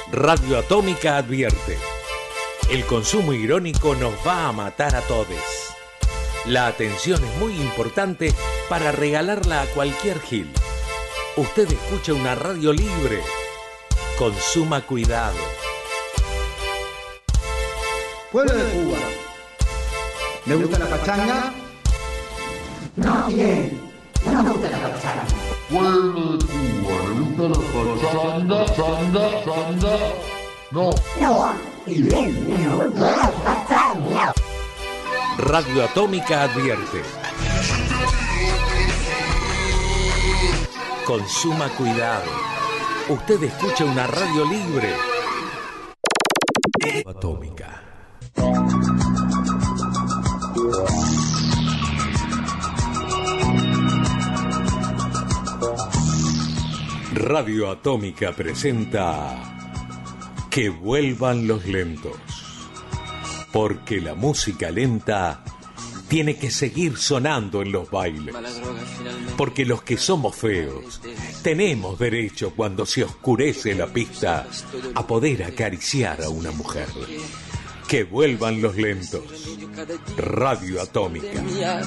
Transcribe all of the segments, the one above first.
Radio Atómica advierte: el consumo irónico nos va a matar a todos. La atención es muy importante para regalarla a cualquier gil. Usted escucha una radio libre. Consuma cuidado. Pueblo de Cuba, ¿le gusta la pachanga? No, bien, no me gusta la pachanga. Pueblo de Cuba, ¿le gusta la pachanga? No. No, bien, me gusta la pachanga. Radio Atómica advierte: consuma cuidado. Usted escucha una radio libre. Atómica. Radio Atómica presenta Que vuelvan los lentos, porque la música lenta tiene que seguir sonando en los bailes, porque los que somos feos tenemos derecho, cuando se oscurece la pista, a poder acariciar a una mujer. Que vuelvan los lentos. Radio Atómica.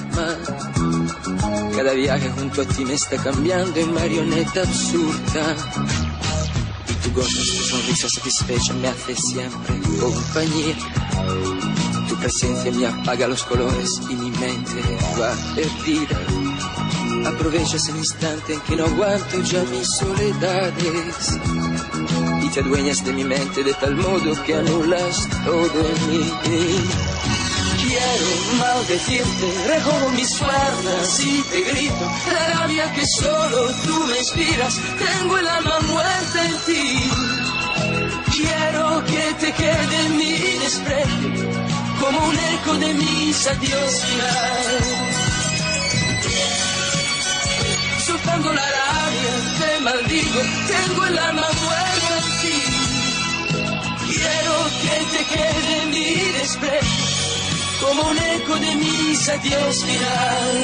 Cada viaje junto a ti me está cambiando en marioneta absurda. Y tu gozo, tu sonrisa satisfecha me hace siempre compañía. Tu presencia me apaga los colores y mi mente va perdida. Aprovechas el instante en que no aguanto ya mis soledades y te adueñas de mi mente de tal modo que anulas todo en mí. Quiero maldecirte, recojo mis fuerzas y te grito la rabia que solo tú me inspiras. Tengo el alma muerta en ti. Quiero que te quede en mi desprecio como un eco de mis adiós final. Soltando la rabia, te maldigo, tengo el alma muerta en ti. Quiero que te quede en mi desprecio como un eco de mis adiós final.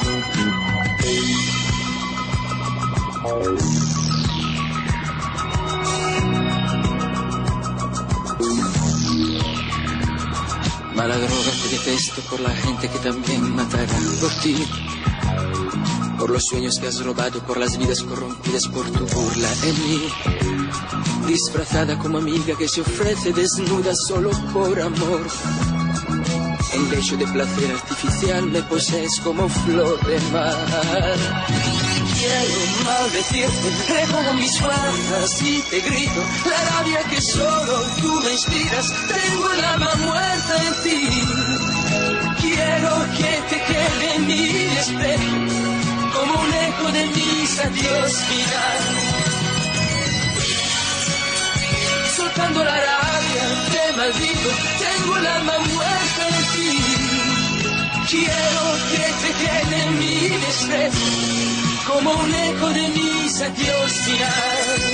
Mala droga, te detesto por la gente que también matará por ti. Por los sueños que has robado, por las vidas corrompidas, por tu burla en mí. Disfrazada como amiga que se ofrece desnuda solo por amor. En lecho de placer artificial me posees como flor de mar. Quiero maldecirte, recojo mis fuerzas y te grito la rabia que solo tú me inspiras. Tengo el alma muerta en ti. Quiero que te quede en mi desprecio como un eco de mis adiós final. Soltando la rabia, te maldigo, tengo el alma muerta en ti. Quiero que te quede en mi desprecio como un eco de mis adiós final.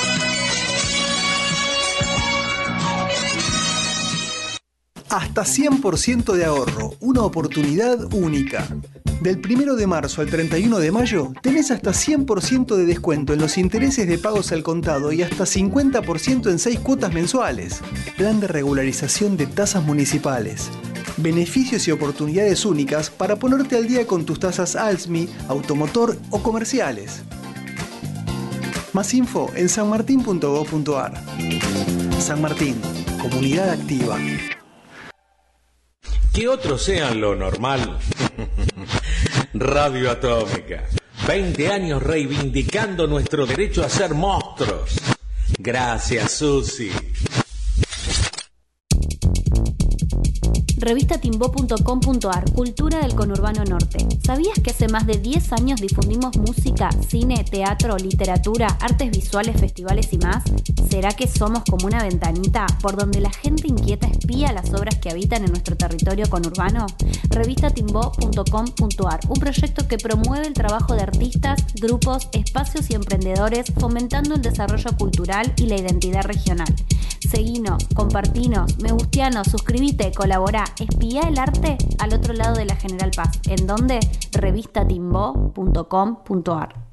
Hasta 100% de ahorro, una oportunidad única. Del 1 de marzo al 31 de mayo tenés hasta 100% de descuento en los intereses de pagos al contado y hasta 50% en 6 cuotas mensuales. Plan de regularización de tasas municipales. Beneficios y oportunidades únicas para ponerte al día con tus tasas ALSMI, automotor o comerciales. Más info en sanmartin.gov.ar. San Martín, comunidad activa. Que otros sean lo normal. Radio Atómica. 20 años reivindicando nuestro derecho a ser monstruos. Gracias, Susi. Revistatimbo.com.ar, Cultura del Conurbano Norte. ¿Sabías que hace más de 10 años difundimos música, cine, teatro, literatura, artes visuales, festivales y más? ¿Será que somos como una ventanita por donde la gente inquieta espía las obras que habitan en nuestro territorio conurbano? Revistatimbo.com.ar, un proyecto que promueve el trabajo de artistas, grupos, espacios y emprendedores, fomentando el desarrollo cultural y la identidad regional. Seguinos, compartinos, me gusteanos, suscribite, colaborá, espía el arte al otro lado de la General Paz. ¿En dónde? Revistatimbo.com.ar.